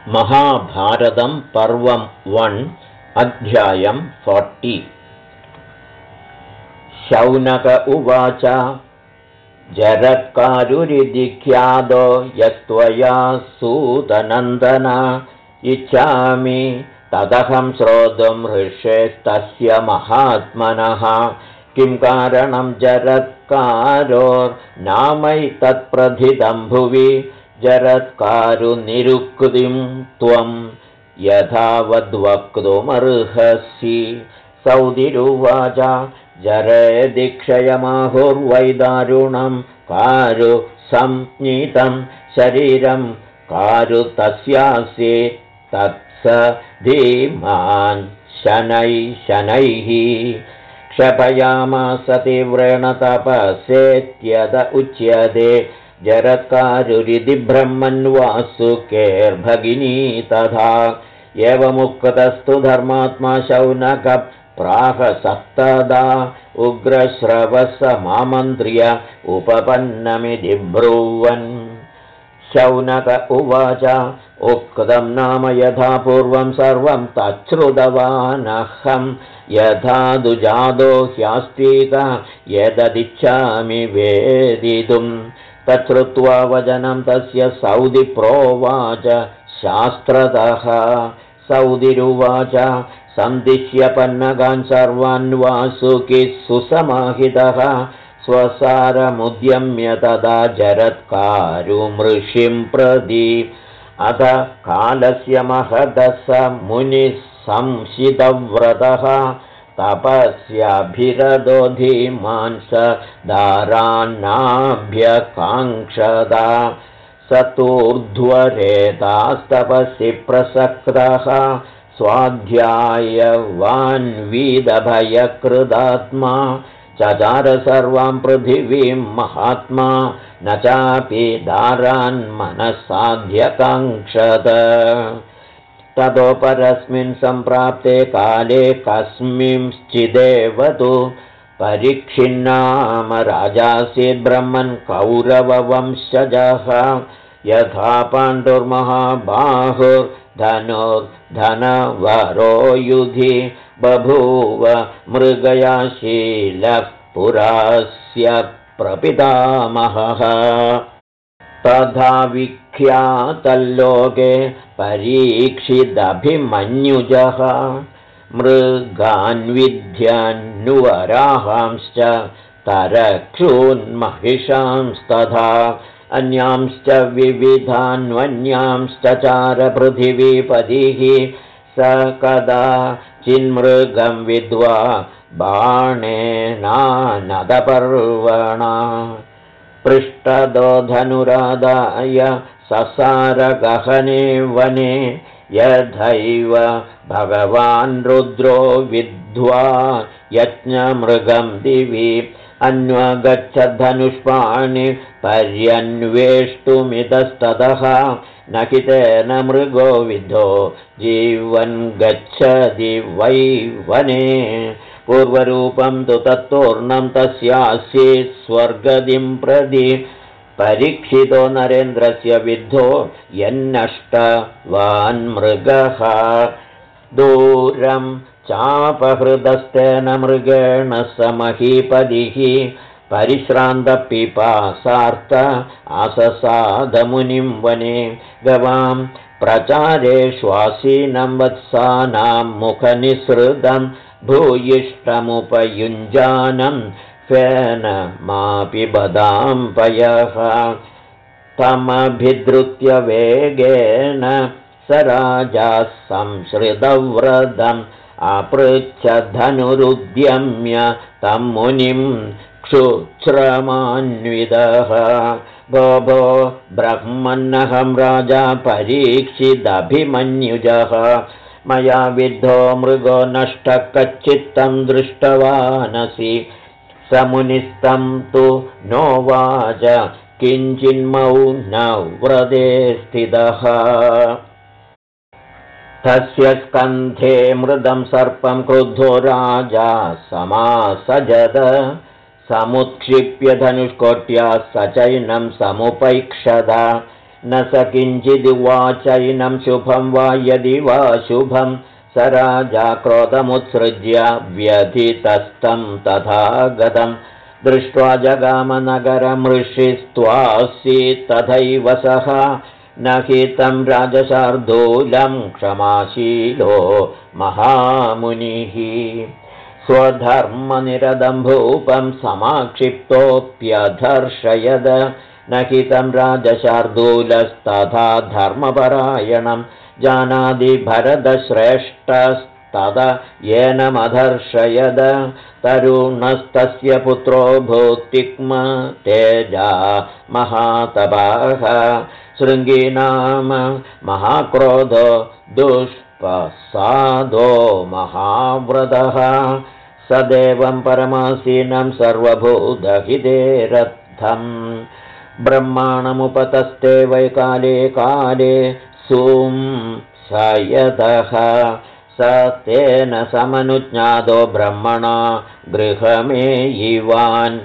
महाभारतं पर्वं 1 अध्यायं 40। शौनक उवाच जरत्कारुरिधिख्यातो यस्त्वया सूतनन्दन इच्छामि तदहं श्रोतुं ऋषेस्तस्य महात्मनः किं कारणं जरत्कारोर्नामैतत्प्रथितं भुवि जरत्कारुनिरुक्तिं त्वं यथावद्वक्तुमर्हसि। सौदिरुवाच जरेदिक्षयमाहुर्वैदारुणं कारु संज्ञितं शरीरं कारु तस्यासि तत्स धीमान् शनैः क्षपयामास तीव्रेण तपसेत्यद उच्यते जरत्कारुरिति ब्रह्मन् वासुकेर्भगिनी तथा एवमुक्तस्तु धर्मात्मा शौनक प्राह सप्तदा उग्रश्रवस मामन्त्र्य उपपन्नमिति ब्रुवन्। शौनक उवाच उक्तं नाम यथा पूर्वं सर्वं तच्छ्रुतवानहं यथा दुजादो ह्यास्तीक यददिच्छामि वेदितुं तच्छ्रुत्वा वचनं तस्य सौदि प्रोवाच शास्त्रतः। सौदिरुवाच सन्दिश्य पन्नगान् सर्वान् वासुकिः सुसमाहितः स्वसारमुद्यम्य तदा जरत्कारुमृषिं प्रति अथ कालस्य महदस मुनिः संशितव्रतः तपस्याभिरतो धीमान् स दारान्नाभ्यकाङ्क्षत स तूर्ध्वरेतास्तपसि प्रसक्तः स्वाध्यायवान्वीदभयकृदात्मा चचार सर्वां पृथिवीं महात्मा न चापि दारान्मनसाध्यकाङ्क्षत। ततो परस्मिन् सम्प्राप्ते काले कस्मिंश्चिदेव तु परीक्षिन्नाम राजासीत् ब्रह्मन् कौरववंशजः यथा पाण्डुर्महाबाहुर्धनुर्धनवरो युधि बभूव मृगयाशीलः पुरास्य प्रपितामहः तथा विख्यातल्लोके परीक्षिदभिमन्युजः मृगान्विध्यन्नुवराहांश्च तरक्षून्महिषांस्तथा अन्यांश्च विविधान्वन्यांश्च चार पृथिवीपतिः स कदाचिन्मृगं विद्वा बाणेनानदपर्वणा पृष्ठदो धनुरादाय ससारगहने वने यथैव भगवान् रुद्रो विद्ध्वा यज्ञमृगं दिवि अन्वगच्छद्धनुष्पाणि पर्यन्वेष्टुमितस्ततः न हि तेन मृगो विद्धो जीवन् गच्छति वै वने पूर्वरूपं तु तत्तूर्णं तस्यासीत् स्वर्गदिं प्रति परीक्षितो नरेन्द्रस्य विद्धो यन्नष्टवान्मृगः दूरं चापहृदस्तेन मृगेण स महीपतिः परिश्रान्तपिपासार्थ अससादमुनिं वने गवां प्रचारेष्वासीनं वत्सानां मुखनिसृतं भूयिष्ठमुपयुञ्जानं फेनमापि बदां पयः तमभिद्रुत्य वेगेन स राजा संश्रितव्रतम् अपृच्छधनुरुद्यम्य तं मुनिं क्षुश्रमान्वितः भो ब्रह्मन्नहं राजा परीक्षिदभिमन्युजः मया विद्धो मृगो नष्टः कच्चित्तं दृष्टवानसि स मुनिस्तं तु नोवाच किञ्चिन्मौनव्रते स्थितः तस्य स्कन्धे मृदं सर्पं क्रुद्धो राजा समासजत समुत्क्षिप्य धनुष्कोट्या स चैनं समुपैक्षत न स किञ्चिदुवाचैनं शुभं वा यदि वा शुभं स राजा क्रोधमुत्सृज्य व्यथितस्तं तथा गतं दृष्ट्वा जगामनगरमृषिस्त्वासीत् तथैव सः न हि तं राजशार्दूलं क्षमाशीलो महामुनिः स्वधर्मनिरतं भूपं समाक्षिप्तोऽप्यधर्षयद न हि तं राजशार्दूलस्तथा धर्मपरायणं जानादि भरतश्रेष्ठस्तद येनमधर्षयद तरुणस्तस्य पुत्रो भूतिक्म तेजा महातपाः शृङ्गीनाम महाक्रोधो दुष्पसादो महाव्रतः स देवं परमासीनं सर्वभूतहितेरर्थम् ब्रह्माणमुपतस्ते वैकाले काले संशयतः स तेन समनुज्ञातो ब्रह्मणा गृहमेयिवान्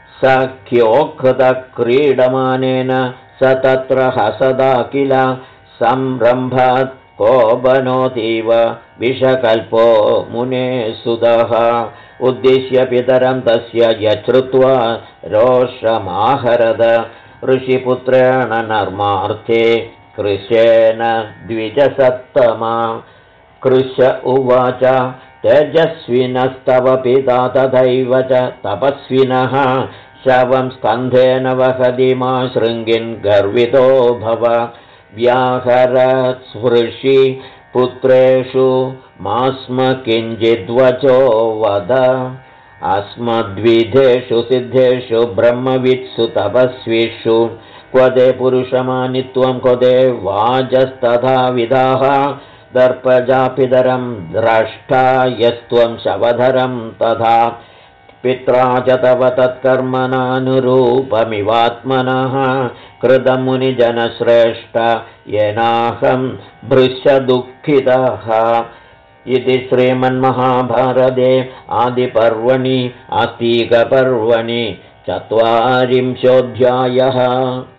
सख्योक्तक्रीडमानेन स तत्र हसदा किल संरम्भात् कोपनोतीव विषकल्पो मुने सुदः उद्दिश्य पितरं तस्य यच्छ्रुत्वा रोषमाहरद ऋषिपुत्रेण नर्मार्थे कृशेन द्विजसत्तमा कृश उवाच तेजस्विनस्तव पिता तथैव च तपस्विनः शवं स्कन्धेन वहति मा शृङ्गिन् गर्वितो भव व्याहरस्पृशि पुत्रेषु मास्म किञ्चिद्वचो वद अस्मद्विधेषु सिद्धेषु ब्रह्मवित्सु तपस्विषु क्व ते पुरुषमानित्वं क्व ते वाजस्तथा विदाः दर्पजापितरं द्रष्टा यस्त्वं शवधरं तथा पित्रा च तव तत्कर्मणानुरूपमिवात्मनः कृतं मुनिजनश्रेष्ठ येनाहं भृशदुःखितः इति श्रीमन्महाभारते आदिपर्वणि आस्तिकपर्वणि 40 अध्यायः।